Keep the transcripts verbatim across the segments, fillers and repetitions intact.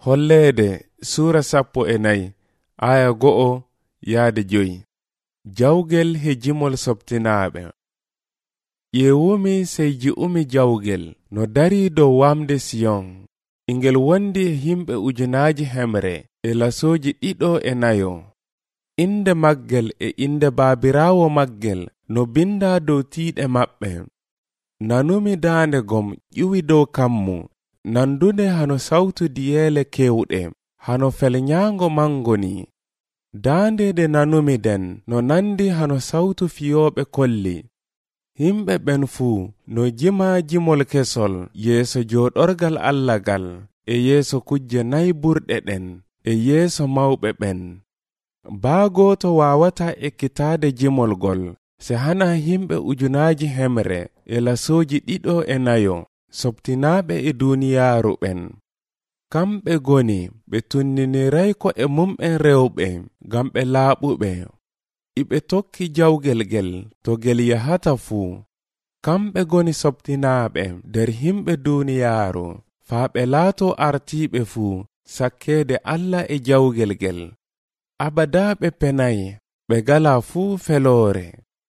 Holleede Sura sappo e nayi aya go'o yaade joyi. Jawgel hejimol sobtinaaɓe. Ƴeewumi sey ji'umi jawgel no darii dow wamde Siyon. Ingel wondi e himɓe ujunaaji hemre e lasooji ɗiɗo e nayo. Inde maggel e inde baabiraawo maggel no bindaa dow tiiɗe maɓɓe. Nanumi daande gom ƴuwi dow kammu, nandunde hano sawtu diyeele kewɗe, hano felnyaango mangoni. Daande de nanumi den no nandi hano sawtu fiyooɓe kolli. Himɓe ɓen fuu no jima jimol kesol yeeso jooɗorgal allagal e yeeso kujje nayi burɗe ɗen e yeeso mawɓe ɓen. Baa gooto waawata ekkitaade jimol gol se hana himɓe ujunaaji hemre e lasooji ɗiɗo e nayo sobtinaaɓe e duuniyaaru ɓen. Kamɓe goni ɓe tunniniray ko e mumɓen rewɓe ngam ɓe laaɓuɓe. Iɓe tokki jawgel gel to gel yahata fuu. Kamɓe goni sobtinaaɓe nder himɓe duuniyaaru faa ɓe laato artiiɓe fuu sakkeede Allah e jawgel gel. Abadaa ɓe penayi, ɓe galaa fuu feloore.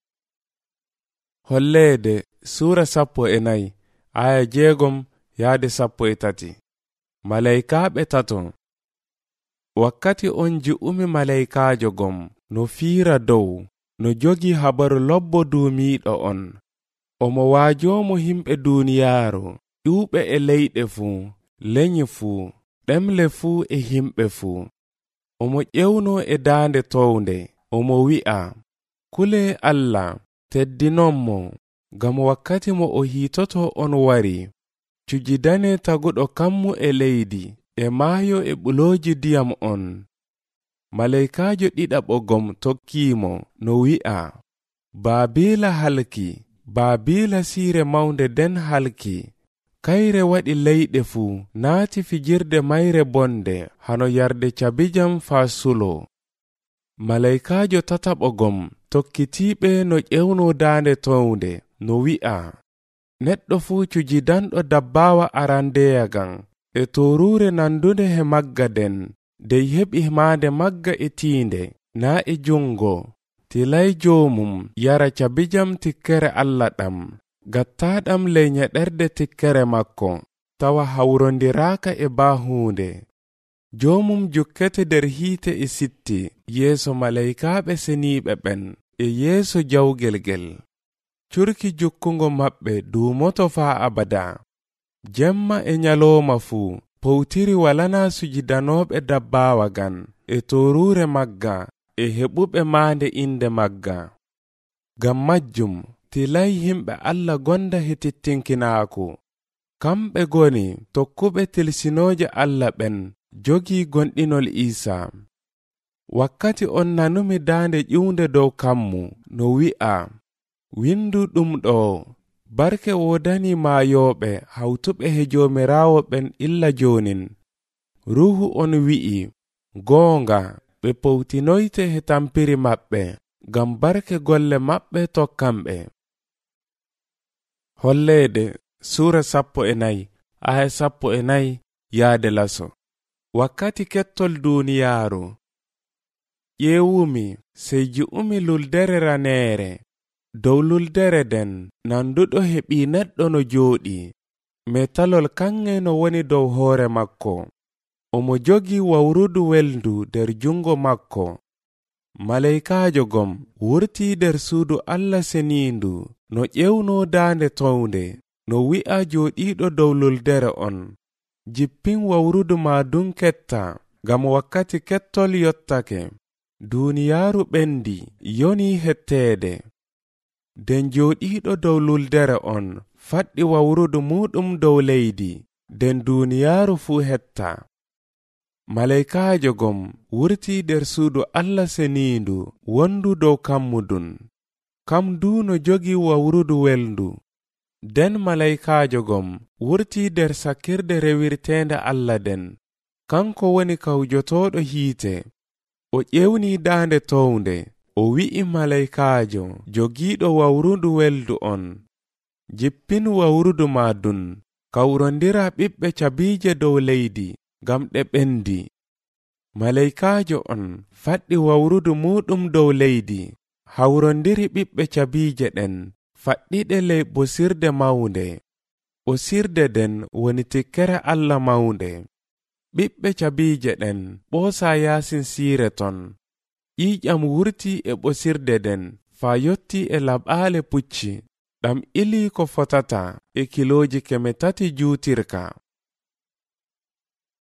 Holleede Sura sappo e nayi aya jeegom yaade sappo e tati. Malaykaaɓe tato. Wakkati on ji'umi malaykaajo gom no fiira dow, no jogi habaru lobbo duumiiɗo on. Omo waajoomo himɓe duuniyaaru, ƴuuɓe e leyɗe fuu, lenyi fuu, ɗemle fuu e himɓe fuu. Omo ƴewno e daande townde, omo wi'a, kule Allah, teddinommo, ngam wakkati mo o hiitoto on wari. Cujidane taguɗo kammu e leydi, e maayo e ɓulooji diyam on. Malaykaajo ɗiɗaɓo gom tokkiimo no wi'a, Baabiila halki, Baabiila siire mawnde den halki. Kayre waɗi leyɗe fuu naati fijirde mayre bonde hano yarde cabijam faa sulo. Malaykaajo tataɓo gom tokkitiiɓe no ƴewno daande townde no wi'a, neɗɗo fuu cujidanɗo dabbaawa arandeyagan e toruure nandunde he magga den dey heɓi maande magga e tiinde naa e jungo. Tilay joomum yara cabijam tikkere Allah ɗam, gattaaɗam ley nyeɗerde tikkere makko, tawa hawrondiraaka e baahuunde. Joomum jukkete nder hiite e sitti yeeso malaykaaɓe seniiɓe ɓen e yeeso jawgel gel. Curki jukkungo maɓɓe duumoto faa abada. Jemma e nyalooma fuu powtiri walanaa sujidanooɓe dabbaawa gan e toruure magga e heɓuɓe maande inde magga. Ngam majjum tilay himɓe Allah gonda he tittinkinaaku. Kamɓe goni tokkuɓe tilsinooje Allah ɓen jogii gonɗinol Iisaa. Wakkati on nanumi daande ƴiwnde dow kammu no wi'a, windu ɗum ɗo, barke wodani maayooɓe hawtuɓe he joomiraawo ɓen illa joonin. Ruuhu on wi'i, goonga, ɓe powtinoyte he tampiri maɓɓe, ngam barke golle maɓɓe tokkamɓe. Holleede Sura sappo e nayi aya sappo e nayi yaade laso. Wakkati kettol duuniyaaru. Ƴeewumi sey ji'umi luldere raneere. Dow luldere den nanduɗo he ɓii neɗɗo no jooɗi. Metalol kanŋe no woni dow hoore makko. Omo jogi wawrudu welndu nder jungo makko. Malaykaajo gom wurtii nder suudu Allah seniindu no ƴewno daande townde, no wi'a jooɗiiɗo dow luldere on, jippin wawrudu ma dun ketta, ngam wakkati kettol yottake. Duuniyaaru ɓendi yoni hetteede. Den jooɗiiɗo dow luldere on faɗɗi wawrudu muɗum dow leydi, den duuniyaaru fuu hetta. Malaykaajo gom wurtii nder suudu Allah seniindu wondu dow kammudun. Kam duu no jogi wawrudu welndu. Den malaykaajo gom wurtii nder sakkirde rewirteende Allah den. Kanko woni kawjotooɗo hiite. O ƴewni daande townde, o wi'i malaykaajo jogiiɗo wawrudu weldu on, jippin wawrudu ma dun, kawrondira ɓiɓɓe cabiije dow leydi, ngam ɗe ɓendi. Malaikajo on faɗɗi wawrudu muɗum dow leydi, hawrondiri ɓiɓɓe cabiije ɗen, faɗɗiɗe ley ɓosirde mawnde. Ɓosirde den woni tikkere Allah mawnde. Ɓiɓɓe cabiije ɗen ɓoosa yaasin siire ton. ƴiiƴam wurti e ɓosirde den faa yotti e laɓaale pucci, ɗam ilii ko fotata e kilooji keme tati juutirka.